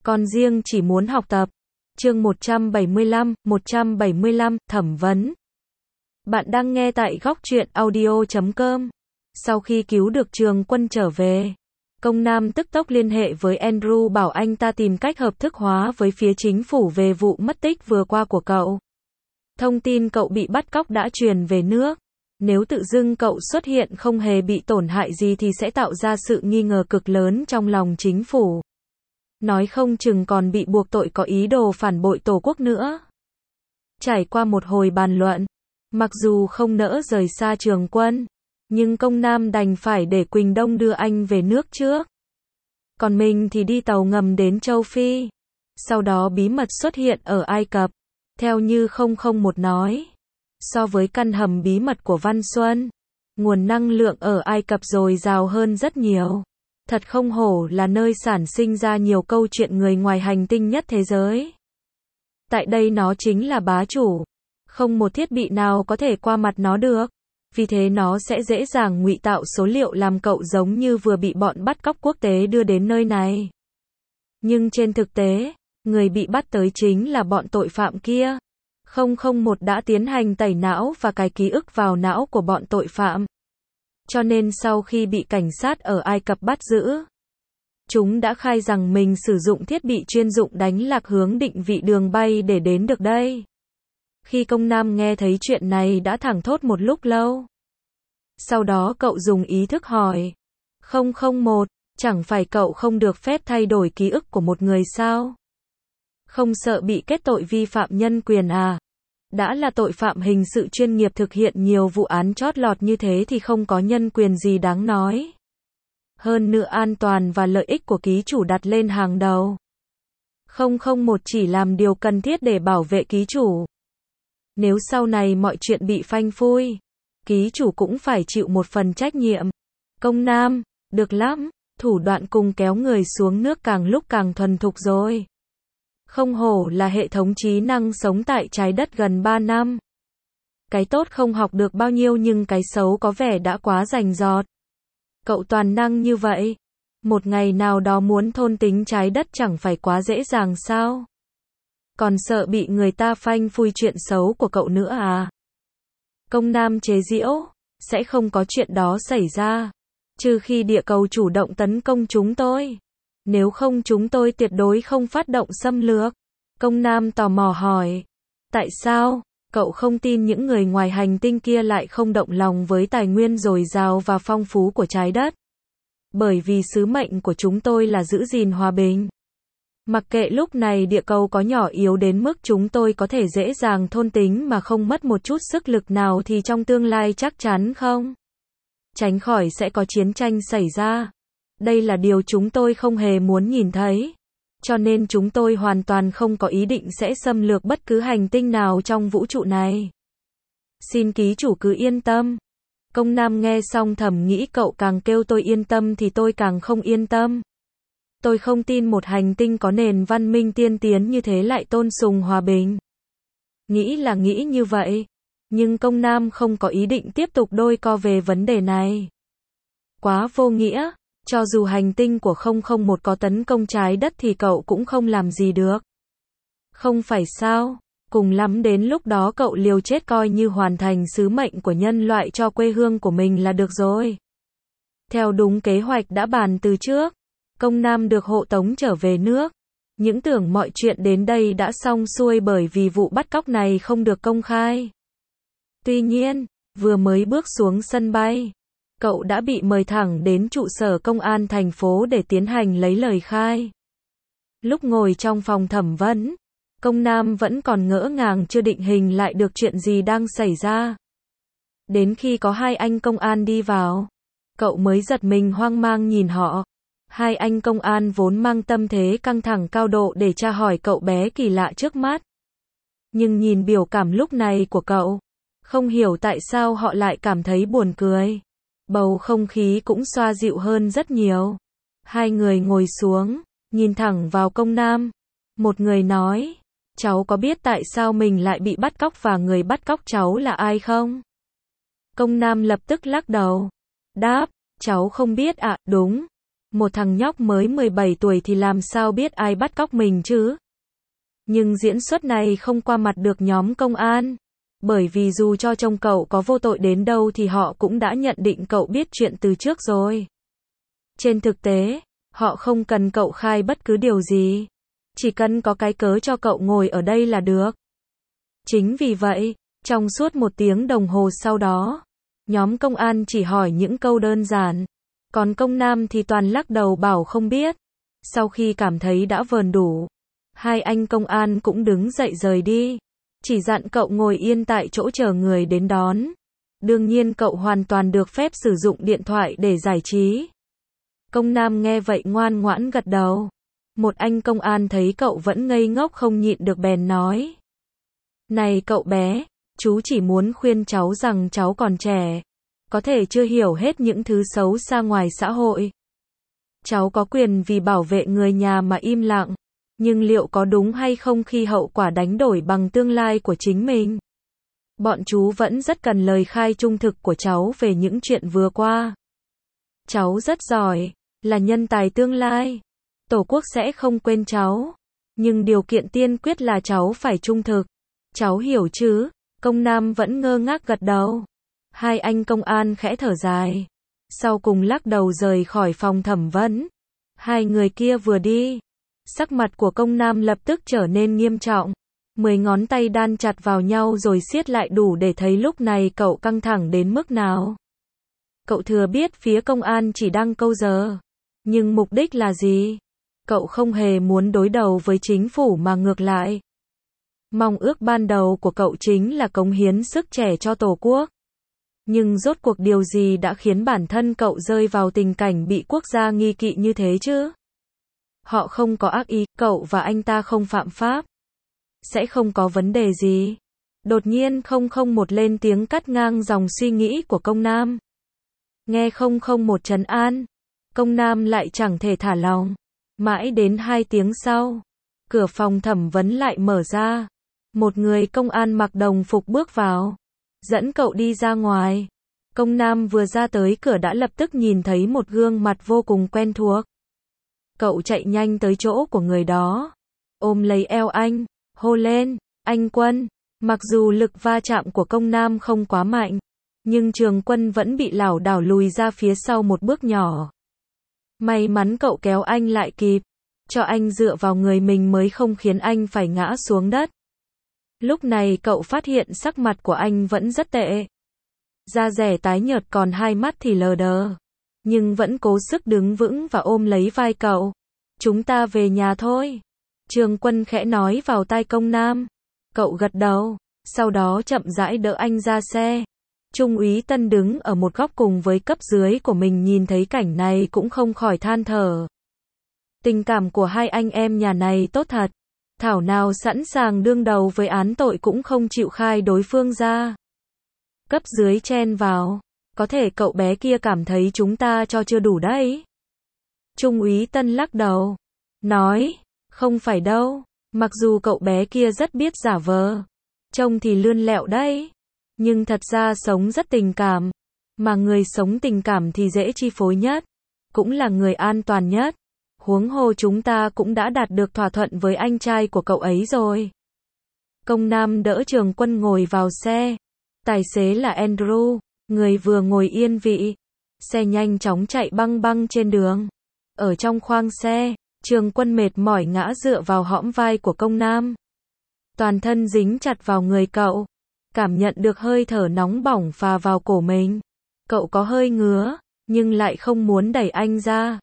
Con riêng chỉ muốn học tập. Chương 175, thẩm vấn. Bạn đang nghe tại góc truyện audio.com. Sau khi cứu được Trường Quân trở về, Công Nam tức tốc liên hệ với Andrew bảo anh ta tìm cách hợp thức hóa với phía chính phủ về vụ mất tích vừa qua của cậu. Thông tin cậu bị bắt cóc đã truyền về nước. Nếu tự dưng cậu xuất hiện không hề bị tổn hại gì thì sẽ tạo ra sự nghi ngờ cực lớn trong lòng chính phủ. Nói không chừng còn bị buộc tội có ý đồ phản bội tổ quốc nữa. Trải qua một hồi bàn luận, mặc dù không nỡ rời xa Trường Quân, nhưng Công Nam đành phải để Quỳnh Đông đưa anh về nước trước. Còn mình thì đi tàu ngầm đến châu Phi. Sau đó bí mật xuất hiện ở Ai Cập. Theo như 001 nói, so với căn hầm bí mật của Văn Xuân, nguồn năng lượng ở Ai Cập dồi dào hơn rất nhiều. Thật không hổ là nơi sản sinh ra nhiều câu chuyện người ngoài hành tinh nhất thế giới. Tại đây nó chính là bá chủ. Không một thiết bị nào có thể qua mặt nó được. Vì thế nó sẽ dễ dàng ngụy tạo số liệu làm cậu giống như vừa bị bọn bắt cóc quốc tế đưa đến nơi này. Nhưng trên thực tế, người bị bắt tới chính là bọn tội phạm kia. 001 đã tiến hành tẩy não và cài ký ức vào não của bọn tội phạm. Cho nên sau khi bị cảnh sát ở Ai Cập bắt giữ, chúng đã khai rằng mình sử dụng thiết bị chuyên dụng đánh lạc hướng định vị đường bay để đến được đây. Khi Công Nam nghe thấy chuyện này đã thảng thốt một lúc lâu. Sau đó cậu dùng ý thức hỏi, 001, chẳng phải cậu không được phép thay đổi ký ức của một người sao? Không sợ bị kết tội vi phạm nhân quyền à? Đã là tội phạm hình sự chuyên nghiệp thực hiện nhiều vụ án chót lọt như thế thì không có nhân quyền gì đáng nói. Hơn nữa an toàn và lợi ích của ký chủ đặt lên hàng đầu. 001 chỉ làm điều cần thiết để bảo vệ ký chủ. Nếu sau này mọi chuyện bị phanh phui, ký chủ cũng phải chịu một phần trách nhiệm. Công Nam, được lắm, thủ đoạn cùng kéo người xuống nước càng lúc càng thuần thục rồi. Không hổ là hệ thống trí năng sống tại trái đất gần 3 năm. Cái tốt không học được bao nhiêu nhưng cái xấu có vẻ đã quá rành rọt. Cậu toàn năng như vậy, một ngày nào đó muốn thôn tính trái đất chẳng phải quá dễ dàng sao? Còn sợ bị người ta phanh phui chuyện xấu của cậu nữa à? Công Nam chế giễu, sẽ không có chuyện đó xảy ra, trừ khi địa cầu chủ động tấn công chúng tôi. Nếu không chúng tôi tuyệt đối không phát động xâm lược. Công Nam tò mò hỏi, tại sao, cậu không tin những người ngoài hành tinh kia lại không động lòng với tài nguyên dồi dào và phong phú của trái đất? Bởi vì sứ mệnh của chúng tôi là giữ gìn hòa bình. Mặc kệ lúc này địa cầu có nhỏ yếu đến mức chúng tôi có thể dễ dàng thôn tính mà không mất một chút sức lực nào thì trong tương lai chắc chắn không tránh khỏi sẽ có chiến tranh xảy ra. Đây là điều chúng tôi không hề muốn nhìn thấy. Cho nên chúng tôi hoàn toàn không có ý định sẽ xâm lược bất cứ hành tinh nào trong vũ trụ này. Xin ký chủ cứ yên tâm. Công Nam nghe xong thầm nghĩ cậu càng kêu tôi yên tâm thì tôi càng không yên tâm. Tôi không tin một hành tinh có nền văn minh tiên tiến như thế lại tôn sùng hòa bình. Nghĩ là nghĩ như vậy. Nhưng Công Nam không có ý định tiếp tục đôi co về vấn đề này. Quá vô nghĩa. Cho dù hành tinh của 001 có tấn công trái đất thì cậu cũng không làm gì được. Không phải sao? Cùng lắm đến lúc đó cậu liều chết coi như hoàn thành sứ mệnh của nhân loại cho quê hương của mình là được rồi. Theo đúng kế hoạch đã bàn từ trước, Công Nam được hộ tống trở về nước. Những tưởng mọi chuyện đến đây đã xong xuôi bởi vì vụ bắt cóc này không được công khai. Tuy nhiên, vừa mới bước xuống sân bay, cậu đã bị mời thẳng đến trụ sở công an thành phố để tiến hành lấy lời khai. Lúc ngồi trong phòng thẩm vấn, Công Nam vẫn còn ngỡ ngàng chưa định hình lại được chuyện gì đang xảy ra. Đến khi có hai anh công an đi vào, cậu mới giật mình hoang mang nhìn họ. Hai anh công an vốn mang tâm thế căng thẳng cao độ để tra hỏi cậu bé kỳ lạ trước mắt. Nhưng nhìn biểu cảm lúc này của cậu, không hiểu tại sao họ lại cảm thấy buồn cười. Bầu không khí cũng xoa dịu hơn rất nhiều. Hai người ngồi xuống, nhìn thẳng vào Công Nam. Một người nói, cháu có biết tại sao mình lại bị bắt cóc và người bắt cóc cháu là ai không? Công Nam lập tức lắc đầu. Đáp, cháu không biết ạ, đúng. Một thằng nhóc mới 17 tuổi thì làm sao biết ai bắt cóc mình chứ? Nhưng diễn xuất này không qua mặt được nhóm công an. Bởi vì dù cho trông cậu có vô tội đến đâu thì họ cũng đã nhận định cậu biết chuyện từ trước rồi. Trên thực tế, họ không cần cậu khai bất cứ điều gì. Chỉ cần có cái cớ cho cậu ngồi ở đây là được. Chính vì vậy, trong suốt 1 tiếng đồng hồ sau đó, nhóm công an chỉ hỏi những câu đơn giản. Còn công nam thì toàn lắc đầu bảo không biết. Sau khi cảm thấy đã vờn đủ, hai anh công an cũng đứng dậy rời đi. Chỉ dặn cậu ngồi yên tại chỗ chờ người đến đón. Đương nhiên cậu hoàn toàn được phép sử dụng điện thoại để giải trí. Công nam nghe vậy ngoan ngoãn gật đầu. Một anh công an thấy cậu vẫn ngây ngốc không nhịn được bèn nói. Này cậu bé, chú chỉ muốn khuyên cháu rằng cháu còn trẻ. Có thể chưa hiểu hết những thứ xấu xa ngoài xã hội. Cháu có quyền vì bảo vệ người nhà mà im lặng. Nhưng liệu có đúng hay không khi hậu quả đánh đổi bằng tương lai của chính mình? Bọn chú vẫn rất cần lời khai trung thực của cháu về những chuyện vừa qua. Cháu rất giỏi, là nhân tài tương lai. Tổ quốc sẽ không quên cháu. Nhưng điều kiện tiên quyết là cháu phải trung thực. Cháu hiểu chứ? Công nam vẫn ngơ ngác gật đầu. Hai anh công an khẽ thở dài. Sau cùng lắc đầu rời khỏi phòng thẩm vấn. Hai người kia vừa đi. Sắc mặt của công nam lập tức trở nên nghiêm trọng. 10 ngón tay đan chặt vào nhau rồi siết lại đủ để thấy lúc này cậu căng thẳng đến mức nào. Cậu thừa biết phía công an chỉ đang câu giờ. Nhưng mục đích là gì? Cậu không hề muốn đối đầu với chính phủ mà ngược lại. Mong ước ban đầu của cậu chính là cống hiến sức trẻ cho Tổ quốc. Nhưng rốt cuộc điều gì đã khiến bản thân cậu rơi vào tình cảnh bị quốc gia nghi kỵ như thế chứ? Họ không có ác ý, cậu và anh ta không phạm pháp. Sẽ không có vấn đề gì. Đột nhiên 001 lên tiếng cắt ngang dòng suy nghĩ của công nam. Nghe 001 trấn an. Công nam lại chẳng thể thả lòng. Mãi đến 2 tiếng sau, cửa phòng thẩm vấn lại mở ra. Một người công an mặc đồng phục bước vào. Dẫn cậu đi ra ngoài. Công nam vừa ra tới cửa đã lập tức nhìn thấy một gương mặt vô cùng quen thuộc. Cậu chạy nhanh tới chỗ của người đó. Ôm lấy eo anh, hô lên, anh Quân. Mặc dù lực va chạm của công nam không quá mạnh, nhưng Trường Quân vẫn bị lảo đảo lùi ra phía sau một bước nhỏ. May mắn cậu kéo anh lại kịp, cho anh dựa vào người mình mới không khiến anh phải ngã xuống đất. Lúc này cậu phát hiện sắc mặt của anh vẫn rất tệ. Da dẻ tái nhợt còn hai mắt thì lờ đờ. Nhưng vẫn cố sức đứng vững và ôm lấy vai cậu. Chúng ta về nhà thôi. Trường Quân khẽ nói vào tai công nam. Cậu gật đầu, sau đó chậm rãi đỡ anh ra xe. Trung úy Tân đứng ở một góc cùng với cấp dưới của mình nhìn thấy cảnh này cũng không khỏi than thở. Tình cảm của hai anh em nhà này tốt thật. Thảo nào sẵn sàng đương đầu với án tội cũng không chịu khai đối phương ra. Cấp dưới chen vào. Có thể cậu bé kia cảm thấy chúng ta cho chưa đủ đấy. Trung úy Tân lắc đầu. Nói, không phải đâu. Mặc dù cậu bé kia rất biết giả vờ. Trông thì lươn lẹo đấy. Nhưng thật ra sống rất tình cảm. Mà người sống tình cảm thì dễ chi phối nhất. Cũng là người an toàn nhất. Huống hồ chúng ta cũng đã đạt được thỏa thuận với anh trai của cậu ấy rồi. Công nam đỡ Trường Quân ngồi vào xe. Tài xế là Andrew, người vừa ngồi yên vị. Xe nhanh chóng chạy băng băng trên đường. Ở trong khoang xe, Trường Quân mệt mỏi ngã dựa vào hõm vai của công nam. Toàn thân dính chặt vào người cậu. Cảm nhận được hơi thở nóng bỏng phà vào cổ mình. Cậu có hơi ngứa, nhưng lại không muốn đẩy anh ra.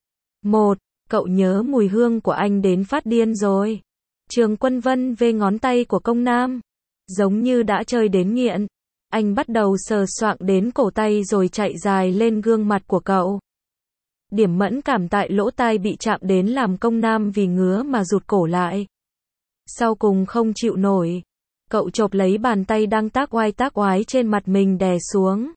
Cậu nhớ mùi hương của anh đến phát điên rồi. Trường Quân vân về ngón tay của công nam. Giống như đã chơi đến nghiện. Anh bắt đầu sờ soạng đến cổ tay rồi chạy dài lên gương mặt của cậu. Điểm mẫn cảm tại lỗ tai bị chạm đến làm công nam vì ngứa mà rụt cổ lại. Sau cùng không chịu nổi. Cậu chộp lấy bàn tay đang tác oái trên mặt mình đè xuống.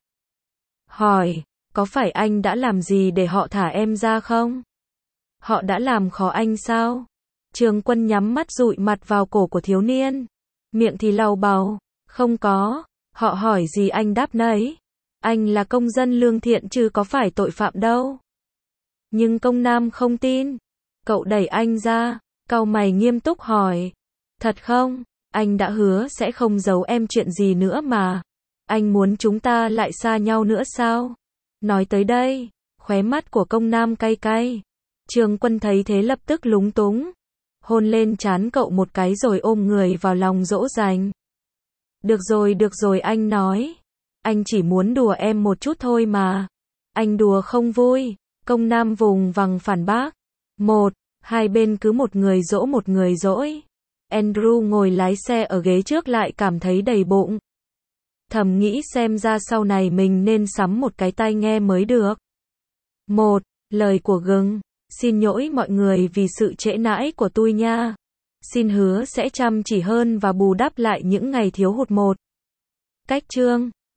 Hỏi, có phải anh đã làm gì để họ thả em ra không? Họ đã làm khó anh sao? Trường Quân nhắm mắt dụi mặt vào cổ của thiếu niên. Miệng thì lau bầu. Không có. Họ hỏi gì anh đáp nấy. Anh là công dân lương thiện chứ có phải tội phạm đâu. Nhưng công nam không tin. Cậu đẩy anh ra, cau mày nghiêm túc hỏi. Thật không? Anh đã hứa sẽ không giấu em chuyện gì nữa mà. Anh muốn chúng ta lại xa nhau nữa sao? Nói tới đây, khóe mắt của công nam cay cay. Trương Quân thấy thế lập tức lúng túng. Hôn lên trán cậu một cái rồi ôm người vào lòng dỗ dành. Được rồi anh nói. Anh chỉ muốn đùa em một chút thôi mà. Anh đùa không vui. Công nam vùng vằng phản bác. Hai bên cứ một người dỗ một người dỗi. Andrew ngồi lái xe ở ghế trước lại cảm thấy đầy bụng. Thầm nghĩ xem ra sau này mình nên sắm một cái tai nghe mới được. Lời của gừng. Xin lỗi mọi người vì sự trễ nải của tôi nha. Xin hứa sẽ chăm chỉ hơn và bù đắp lại những ngày thiếu hụt. Cách chương